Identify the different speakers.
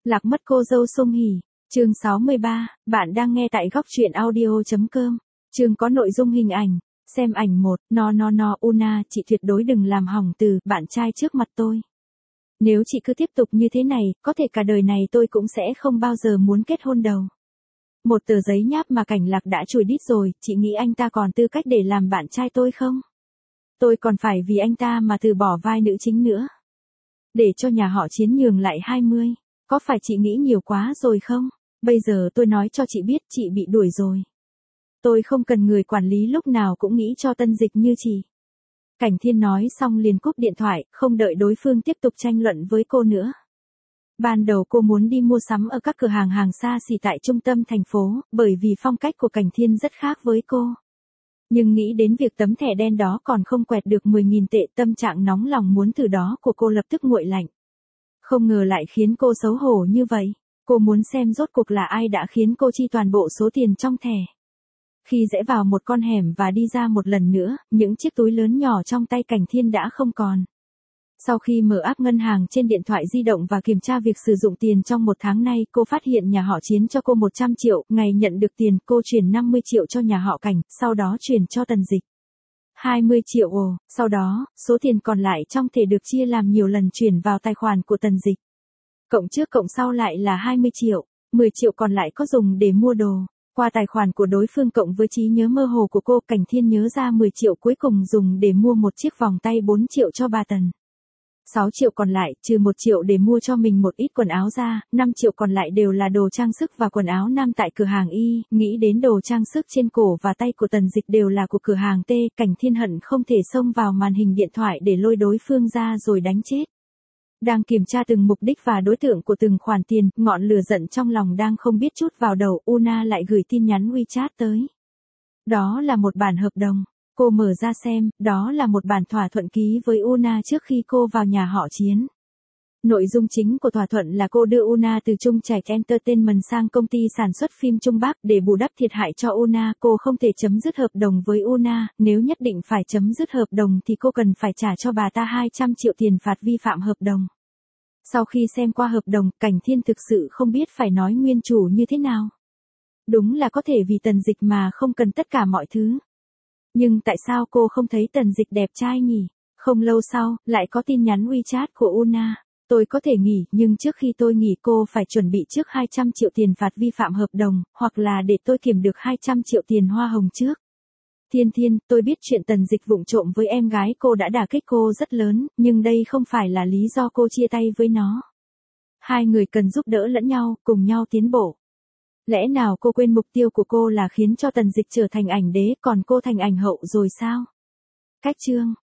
Speaker 1: Lạc mất cô dâu Song Hỷ. Chương 63, bạn đang nghe tại góc truyện audio.com. Chương có nội dung hình ảnh. Xem ảnh 1, Una, chị tuyệt đối đừng làm hỏng từ bạn trai trước mặt tôi. Nếu chị cứ tiếp tục như thế này, có thể cả đời này tôi cũng sẽ không bao giờ muốn kết hôn đâu. Một tờ giấy nháp mà Cảnh Lạc đã chùi đít rồi, chị nghĩ anh ta còn tư cách để làm bạn trai tôi không? Tôi còn phải vì anh ta mà từ bỏ vai nữ chính nữa. Để cho nhà họ Chiến nhường lại 20. Có phải chị nghĩ nhiều quá rồi không? Bây giờ tôi nói cho chị biết chị bị đuổi rồi. Tôi không cần người quản lý lúc nào cũng nghĩ cho Tân Dịch như chị. Cảnh Thiên nói xong liền cúp điện thoại, không đợi đối phương tiếp tục tranh luận với cô nữa. Ban đầu cô muốn đi mua sắm ở các cửa hàng hàng xa xỉ tại trung tâm thành phố, bởi vì phong cách của Cảnh Thiên rất khác với cô. Nhưng nghĩ đến việc tấm thẻ đen đó còn không quẹt được 10.000 tệ, tâm trạng nóng lòng muốn thử đó của cô lập tức nguội lạnh. Không ngờ lại khiến cô xấu hổ như vậy. Cô muốn xem rốt cuộc là ai đã khiến cô chi toàn bộ số tiền trong thẻ. Khi rẽ vào một con hẻm và đi ra một lần nữa, những chiếc túi lớn nhỏ trong tay Cảnh Thiên đã không còn. Sau khi mở app ngân hàng trên điện thoại di động và kiểm tra việc sử dụng tiền trong một tháng nay, cô phát hiện nhà họ Chiến cho cô 100 triệu, ngày nhận được tiền cô chuyển 50 triệu cho nhà họ Cảnh, sau đó chuyển cho Tần Dịch 20 triệu sau đó, số tiền còn lại trong thẻ được chia làm nhiều lần chuyển vào tài khoản của Tần Dịch. Cộng trước cộng sau lại là 20 triệu, 10 triệu còn lại có dùng để mua đồ. Qua tài khoản của đối phương cộng với trí nhớ mơ hồ của cô, Cảnh Thiên nhớ ra 10 triệu cuối cùng dùng để mua một chiếc vòng tay 4 triệu cho bà Tần. 6 triệu còn lại, trừ 1 triệu để mua cho mình một ít quần áo ra, 5 triệu còn lại đều là đồ trang sức và quần áo nam tại cửa hàng Y, nghĩ đến đồ trang sức trên cổ và tay của Tần Dịch đều là của cửa hàng T, Cảnh Thiên hận không thể xông vào màn hình điện thoại để lôi đối phương ra rồi đánh chết. Đang kiểm tra từng mục đích và đối tượng của từng khoản tiền, ngọn lửa giận trong lòng đang không biết chút vào đầu, Una lại gửi tin nhắn WeChat tới. Đó là một bản hợp đồng. Cô mở ra xem, đó là một bản thỏa thuận ký với Una trước khi cô vào nhà họ Chiến. Nội dung chính của thỏa thuận là cô đưa Una từ Trung Trạch Entertainment sang công ty sản xuất phim Trung Bắc để bù đắp thiệt hại cho Una. Cô không thể chấm dứt hợp đồng với Una, nếu nhất định phải chấm dứt hợp đồng thì cô cần phải trả cho bà ta 200 triệu tiền phạt vi phạm hợp đồng. Sau khi xem qua hợp đồng, Cảnh Thiên thực sự không biết phải nói nguyên chủ như thế nào. Đúng là có thể vì Tần Dịch mà không cần tất cả mọi thứ. Nhưng tại sao cô không thấy Tần Dịch đẹp trai nhỉ? Không lâu sau, lại có tin nhắn WeChat của Una. Tôi có thể nghỉ, nhưng trước khi tôi nghỉ cô phải chuẩn bị trước 200 triệu tiền phạt vi phạm hợp đồng, hoặc là để tôi kiếm được 200 triệu tiền hoa hồng trước. Thiên, tôi biết chuyện Tần Dịch vụng trộm với em gái cô đã đả kích cô rất lớn, nhưng đây không phải là lý do cô chia tay với nó. Hai người cần giúp đỡ lẫn nhau, cùng nhau tiến bộ. Lẽ nào cô quên mục tiêu của cô là khiến cho Tần Dịch trở thành ảnh đế, còn cô thành ảnh hậu rồi sao? Cách chương.